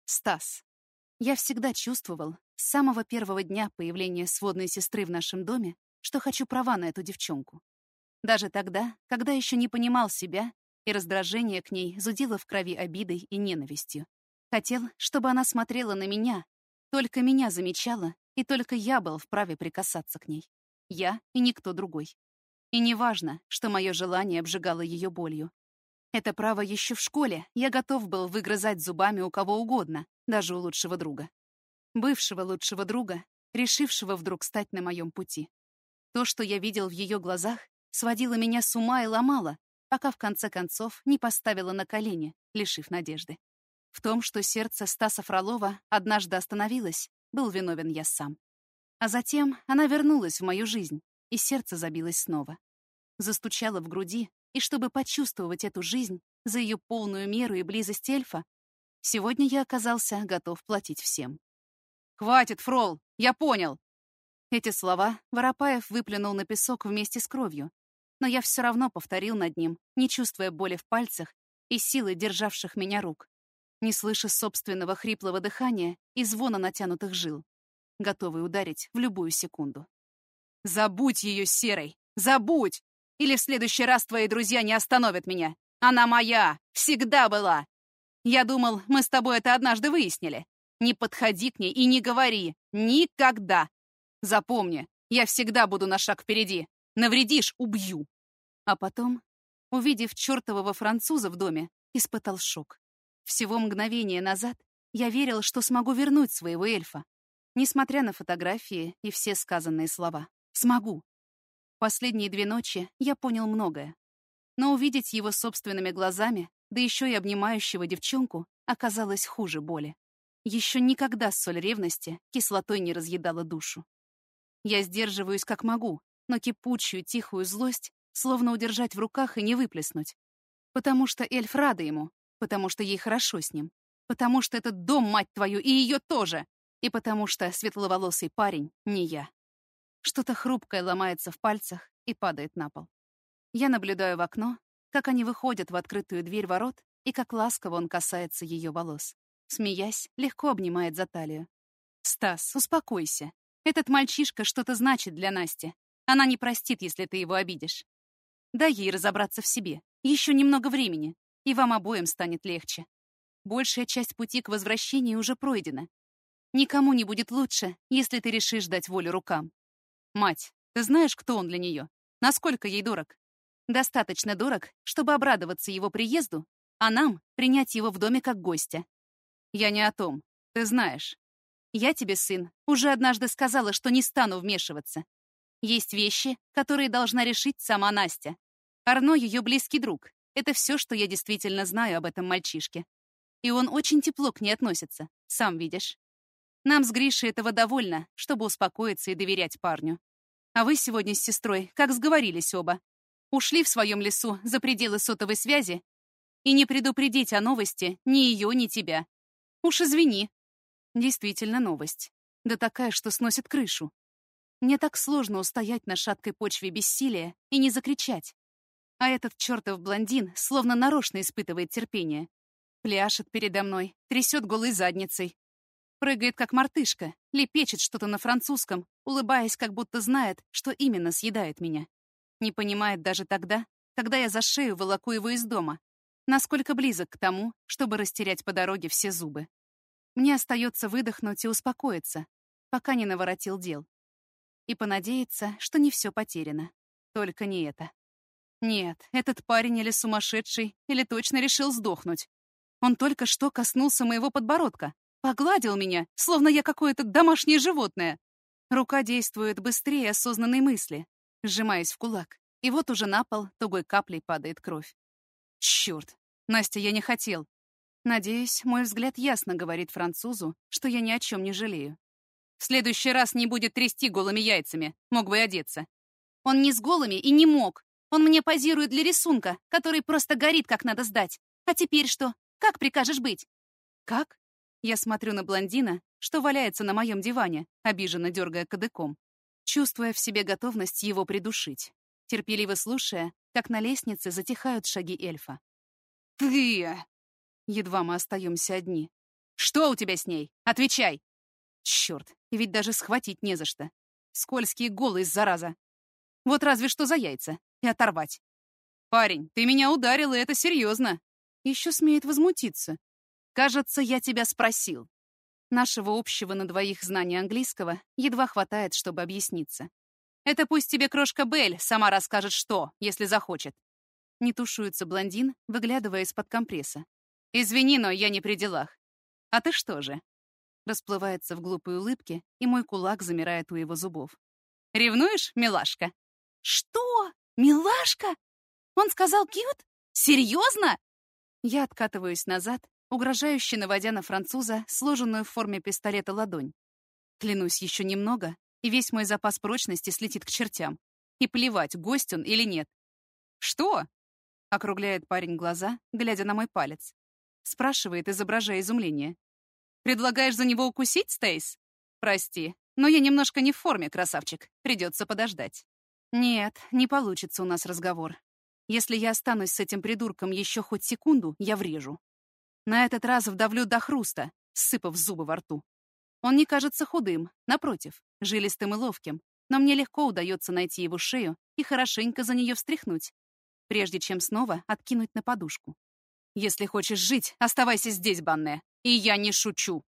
Стас. Я всегда чувствовал, с самого первого дня появления сводной сестры в нашем доме, что хочу права на эту девчонку. Даже тогда, когда еще не понимал себя, и раздражение к ней зудило в крови обидой и ненавистью. Хотел, чтобы она смотрела на меня, только меня замечала, и только я был вправе прикасаться к ней. Я и никто другой. И неважно, что мое желание обжигало ее болью. Это право еще в школе я готов был выгрызать зубами у кого угодно, даже у лучшего друга. Бывшего лучшего друга, решившего вдруг стать на моем пути. То, что я видел в ее глазах, сводило меня с ума и ломало, пока в конце концов не поставило на колени, лишив надежды. В том, что сердце Стаса Фролова однажды остановилось, был виновен я сам. А затем она вернулась в мою жизнь, и сердце забилось снова. Застучало в груди, и чтобы почувствовать эту жизнь за ее полную меру и близость эльфа, сегодня я оказался готов платить всем. «Хватит, Фрол! Я понял!» Эти слова Воропаев выплюнул на песок вместе с кровью, но я все равно повторил над ним, не чувствуя боли в пальцах и силы державших меня рук, не слыша собственного хриплого дыхания и звона натянутых жил, готовый ударить в любую секунду. «Забудь ее, Серой! Забудь! Или в следующий раз твои друзья не остановят меня! Она моя! Всегда была! Я думал, мы с тобой это однажды выяснили. Не подходи к ней и не говори! Никогда! Запомни, я всегда буду на шаг впереди! Навредишь — убью!» А потом, увидев чертового француза в доме, испытал шок. Всего мгновение назад я верил, что смогу вернуть своего эльфа. Несмотря на фотографии и все сказанные слова. Смогу. Последние 2 ночи я понял многое. Но увидеть его собственными глазами, да еще и обнимающего девчонку, оказалось хуже боли. Еще никогда соль ревности кислотой не разъедала душу. Я сдерживаюсь как могу, но кипучую, тихую злость словно удержать в руках и не выплеснуть. Потому что эльф рада ему, потому что ей хорошо с ним, потому что этот дом, мать твою, и ее тоже, и потому что светловолосый парень не я. Что-то хрупкое ломается в пальцах и падает на пол. Я наблюдаю в окно, как они выходят в открытую дверь ворот и как ласково он касается ее волос. Смеясь, легко обнимает за талию. «Стас, успокойся. Этот мальчишка что-то значит для Насти. Она не простит, если ты его обидишь. Дай ей разобраться в себе. Еще немного времени, и вам обоим станет легче. Большая часть пути к возвращению уже пройдена. Никому не будет лучше, если ты решишь дать волю рукам. Мать, ты знаешь, кто он для нее? Насколько ей дорог? Достаточно дорог, чтобы обрадоваться его приезду, а нам принять его в доме как гостя. Я не о том. Ты знаешь. Я тебе, сын, уже однажды сказала, что не стану вмешиваться. Есть вещи, которые должна решить сама Настя. Арно — ее близкий друг. Это все, что я действительно знаю об этом мальчишке. И он очень тепло к ней относится, сам видишь. Нам с Гришей этого довольно, чтобы успокоиться и доверять парню. А вы сегодня с сестрой, как сговорились оба, ушли в своем лесу за пределы сотовой связи и не предупредить о новости ни ее, ни тебя. Уж извини. Действительно новость. Да такая, что сносит крышу. Мне так сложно устоять на шаткой почве бессилия и не закричать. А этот чертов блондин словно нарочно испытывает терпение. Пляшет передо мной, трясет голой задницей. Прыгает, как мартышка, лепечет что-то на французском, улыбаясь, как будто знает, что именно съедает меня. Не понимает даже тогда, когда я за шею волоку его из дома, насколько близок к тому, чтобы растерять по дороге все зубы. Мне остается выдохнуть и успокоиться, пока не наворотил дел. И понадеяться, что не все потеряно. Только не это. Нет, этот парень или сумасшедший, или точно решил сдохнуть. Он только что коснулся моего подбородка, погладил меня, словно я какое-то домашнее животное. Рука действует быстрее осознанной мысли, сжимаясь в кулак, и вот уже на пол тугой каплей падает кровь. Черт, Настя, я не хотел. Надеюсь, мой взгляд ясно говорит французу, что я ни о чем не жалею. В следующий раз не будет трясти голыми яйцами, мог бы и одеться. Он не с голыми и не мог. Он мне позирует для рисунка, который просто горит, как надо сдать. А теперь что? Как прикажешь быть? Как? Я смотрю на блондина, что валяется на моем диване, обиженно дергая кадыком, чувствуя в себе готовность его придушить, терпеливо слушая, как на лестнице затихают шаги эльфа. «Ты!» Едва мы остаемся одни. Что у тебя с ней? Отвечай!» Черт, и ведь даже схватить не за что. Скользкий голый, зараза. Вот разве что за яйца. И оторвать. «Парень, ты меня ударил, и это серьезно!» Еще смеет возмутиться. «Кажется, я тебя спросил». Нашего общего на двоих знания английского едва хватает, чтобы объясниться. «Это пусть тебе крошка Белль сама расскажет, что, если захочет». Не тушуется блондин, выглядывая из-под компресса. «Извини, но я не при делах. А ты что же?» Расплывается в глупой улыбке, и мой кулак замирает у его зубов. «Ревнуешь, милашка?» «Что? Милашка? Он сказал кьют? Серьезно?» Я откатываюсь назад, угрожающе наводя на француза сложенную в форме пистолета ладонь. Клянусь, еще немного, и весь мой запас прочности слетит к чертям. И плевать, гость он или нет. «Что?» — округляет парень глаза, глядя на мой палец. Спрашивает, изображая изумление. «Предлагаешь за него укусить, Стейс? Прости, но я немножко не в форме, красавчик. Придется подождать». Нет, не получится у нас разговор. Если я останусь с этим придурком еще хоть секунду, я врежу. На этот раз вдавлю до хруста, сыпав зубы во рту. Он не кажется худым, напротив, жилистым и ловким, но мне легко удается найти его шею и хорошенько за нее встряхнуть, прежде чем снова откинуть на подушку. «Если хочешь жить, оставайся здесь, Банне, и я не шучу».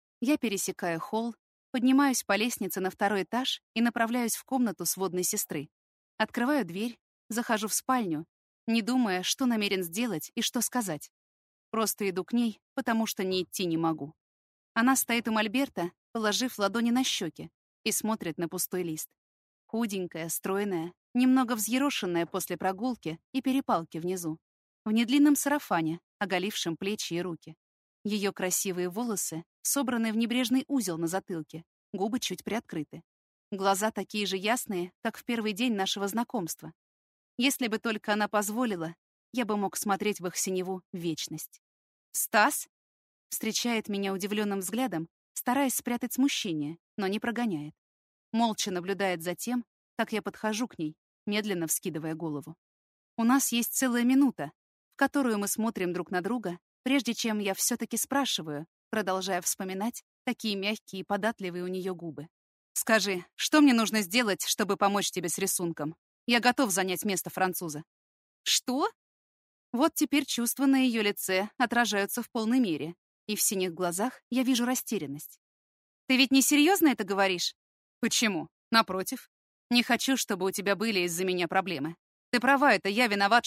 Я пересекаю холл, поднимаюсь по лестнице на второй этаж и направляюсь в комнату сводной сестры. Открываю дверь, захожу в спальню, не думая, что намерен сделать и что сказать. Просто иду к ней, потому что не идти не могу. Она стоит у мольберта, положив ладони на щеки, и смотрит на пустой лист. Худенькая, стройная, немного взъерошенная после прогулки и перепалки внизу. В недлинном сарафане, оголившем плечи и руки. Ее красивые волосы собраны в небрежный узел на затылке, губы чуть приоткрыты. Глаза такие же ясные, как в первый день нашего знакомства. Если бы только она позволила, я бы мог смотреть в их синеву вечность. «Стас?» Встречает меня удивленным взглядом, стараясь спрятать смущение, но не прогоняет. Молча наблюдает за тем, как я подхожу к ней, медленно вскидывая голову. У нас есть целая минута, в которую мы смотрим друг на друга, прежде чем я все-таки спрашиваю, продолжая вспоминать, какие мягкие и податливые у нее губы. «Скажи, что мне нужно сделать, чтобы помочь тебе с рисунком? Я готов занять место француза». «Что?» Вот теперь чувства на ее лице отражаются в полной мере, и в синих глазах я вижу растерянность. «Ты ведь не серьезно это говоришь?» «Почему? Напротив. Не хочу, чтобы у тебя были из-за меня проблемы. Ты права, это я виноват,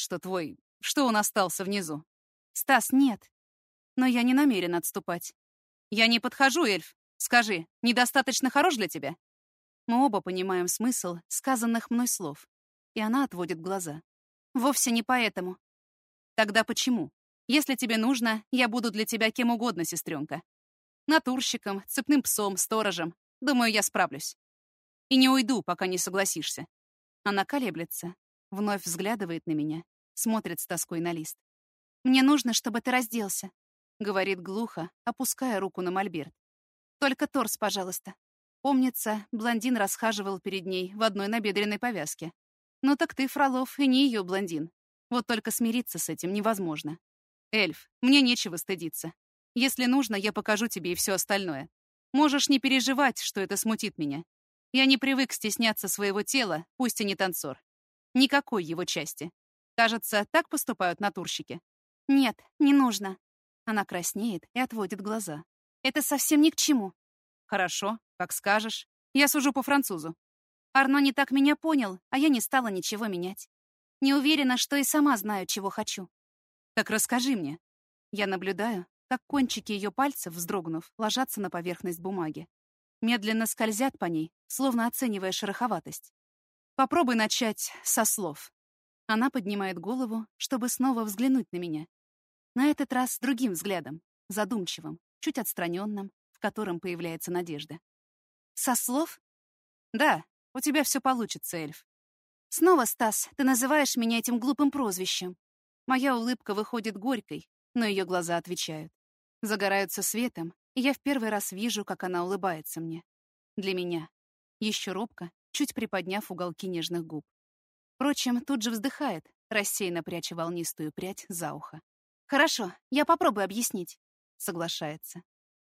что он остался внизу». «Стас, нет. Но я не намерен отступать». «Я не подхожу, эльф. Скажи, недостаточно хорош для тебя?» Мы оба понимаем смысл сказанных мной слов, и она отводит глаза. «Вовсе не поэтому». «Тогда почему? Если тебе нужно, я буду для тебя кем угодно, сестренка. Натурщиком, цепным псом, сторожем. Думаю, я справлюсь. И не уйду, пока не согласишься». Она колеблется, вновь взглядывает на меня, смотрит с тоской на лист. «Мне нужно, чтобы ты разделся», — говорит глухо, опуская руку на мольберт. «Только торс, пожалуйста». Помнится, блондин расхаживал перед ней в одной набедренной повязке. «Ну так ты, Фролов, и не ее блондин. Вот только смириться с этим невозможно. Эльф, мне нечего стыдиться. Если нужно, я покажу тебе и все остальное. Можешь не переживать, что это смутит меня. Я не привык стесняться своего тела, пусть и не танцор. Никакой его части. Кажется, так поступают натурщики». «Нет, не нужно». Она краснеет и отводит глаза. «Это совсем ни к чему». «Хорошо, как скажешь. Я сужу по-французу». Арно не так меня понял, а я не стала ничего менять. Не уверена, что и сама знаю, чего хочу. «Так расскажи мне». Я наблюдаю, как кончики ее пальцев, вздрогнув, ложатся на поверхность бумаги. Медленно скользят по ней, словно оценивая шероховатость. «Попробуй начать со слов». Она поднимает голову, чтобы снова взглянуть на меня. На этот раз другим взглядом, задумчивым, чуть отстраненным, в котором появляется надежда. «Со слов?» «Да, у тебя все получится, эльф». «Снова, Стас, ты называешь меня этим глупым прозвищем». Моя улыбка выходит горькой, но ее глаза отвечают. Загораются светом, и я в первый раз вижу, как она улыбается мне. Для меня. Еще робко, чуть приподняв уголки нежных губ. Впрочем, тут же вздыхает, рассеянно пряча волнистую прядь за ухо. «Хорошо, я попробую объяснить», — соглашается.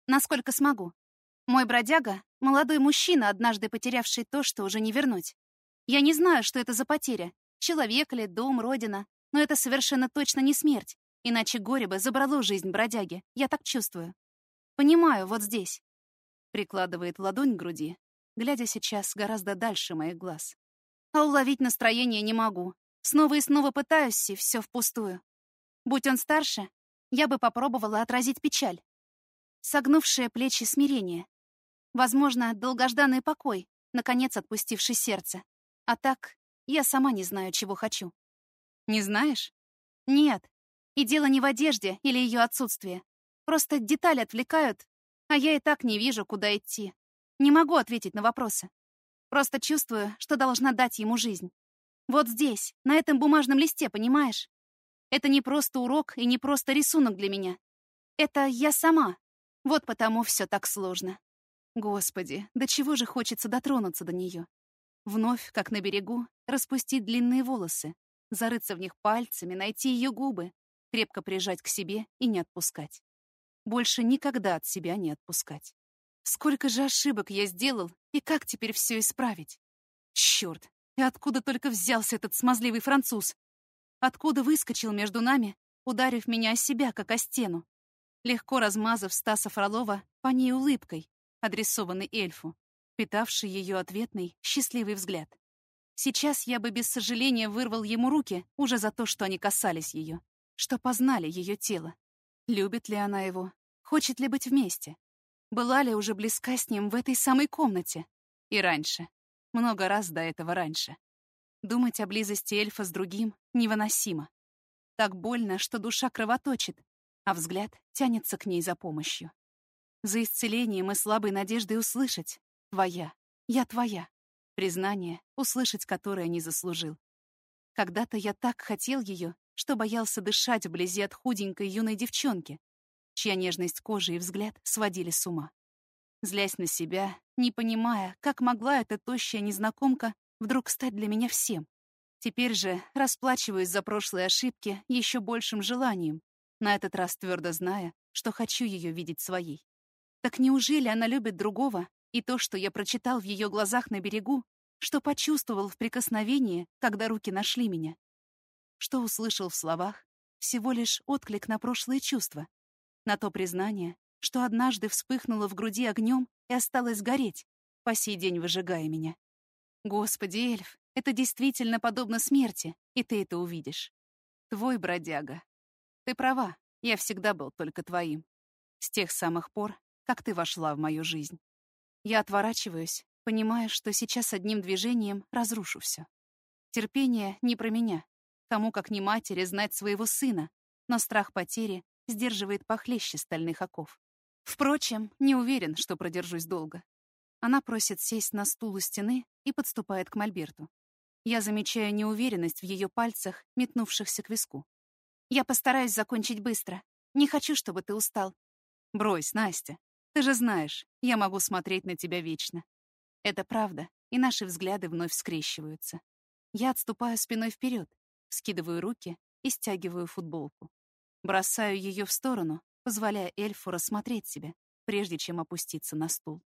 Насколько смогу. Мой бродяга — молодой мужчина, однажды потерявший то, что уже не вернуть. Я не знаю, что это за потеря. Человек ли, дом, родина. Но это совершенно точно не смерть. Иначе горе бы забрало жизнь бродяги. Я так чувствую. Понимаю, вот здесь. Прикладывает ладонь к груди, глядя сейчас гораздо дальше моих глаз. А уловить настроение не могу. Снова и снова пытаюсь, и все впустую. Будь он старше, я бы попробовала отразить печаль. Согнувшие плечи смирение. Возможно, долгожданный покой, наконец отпустивший сердце. А так, я сама не знаю, чего хочу. Не знаешь? Нет. И дело не в одежде или ее отсутствии. Просто детали отвлекают, а я и так не вижу, куда идти. Не могу ответить на вопросы. Просто чувствую, что должна дать ему жизнь. Вот здесь, на этом бумажном листе, понимаешь? Это не просто урок и не просто рисунок для меня. Это я сама. Вот потому все так сложно. Господи, до чего же хочется дотронуться до нее. Вновь, как на берегу, распустить длинные волосы, зарыться в них пальцами, найти ее губы, крепко прижать к себе и не отпускать. Больше никогда от себя не отпускать. Сколько же ошибок я сделал, и как теперь все исправить? Черт, и откуда только взялся этот смазливый француз? Откуда выскочил между нами, ударив меня о себя, как о стену, легко размазав Стаса Фролова по ней улыбкой, адресованной эльфу, питавшей ее ответный, счастливый взгляд. Сейчас я бы без сожаления вырвал ему руки уже за то, что они касались ее, что познали ее тело. Любит ли она его? Хочет ли быть вместе? Была ли уже близка с ним в этой самой комнате? И раньше. Много раз до этого раньше. Думать о близости эльфа с другим невыносимо. Так больно, что душа кровоточит, а взгляд тянется к ней за помощью. За исцелением и слабой надеждой услышать «Твоя, я твоя», признание, услышать которое не заслужил. Когда-то я так хотел ее, что боялся дышать вблизи от худенькой юной девчонки, чья нежность кожи и взгляд сводили с ума. Злясь на себя, не понимая, как могла эта тощая незнакомка вдруг стать для меня всем. Теперь же расплачиваюсь за прошлые ошибки еще большим желанием, на этот раз твердо зная, что хочу ее видеть своей. Так неужели она любит другого, и то, что я прочитал в ее глазах на берегу, что почувствовал в прикосновении, когда руки нашли меня? Что услышал в словах, всего лишь отклик на прошлые чувства, на то признание, что однажды вспыхнуло в груди огнем и осталось гореть, по сей день выжигая меня. Господи, эльф, это действительно подобно смерти, и ты это увидишь. Твой бродяга. Ты права, я всегда был только твоим. С тех самых пор, как ты вошла в мою жизнь. Я отворачиваюсь, понимая, что сейчас одним движением разрушу все. Терпение не про меня. Кому, как не матери, знать своего сына, но страх потери сдерживает похлеще стальных оков. Впрочем, не уверен, что продержусь долго. Она просит сесть на стул у стены и подступает к мольберту. Я замечаю неуверенность в ее пальцах, метнувшихся к виску. Я постараюсь закончить быстро. Не хочу, чтобы ты устал. Брось, Настя. Ты же знаешь, я могу смотреть на тебя вечно. Это правда, и наши взгляды вновь скрещиваются. Я отступаю спиной вперед, скидываю руки и стягиваю футболку. Бросаю ее в сторону, позволяя эльфу рассмотреть себя, прежде чем опуститься на стул.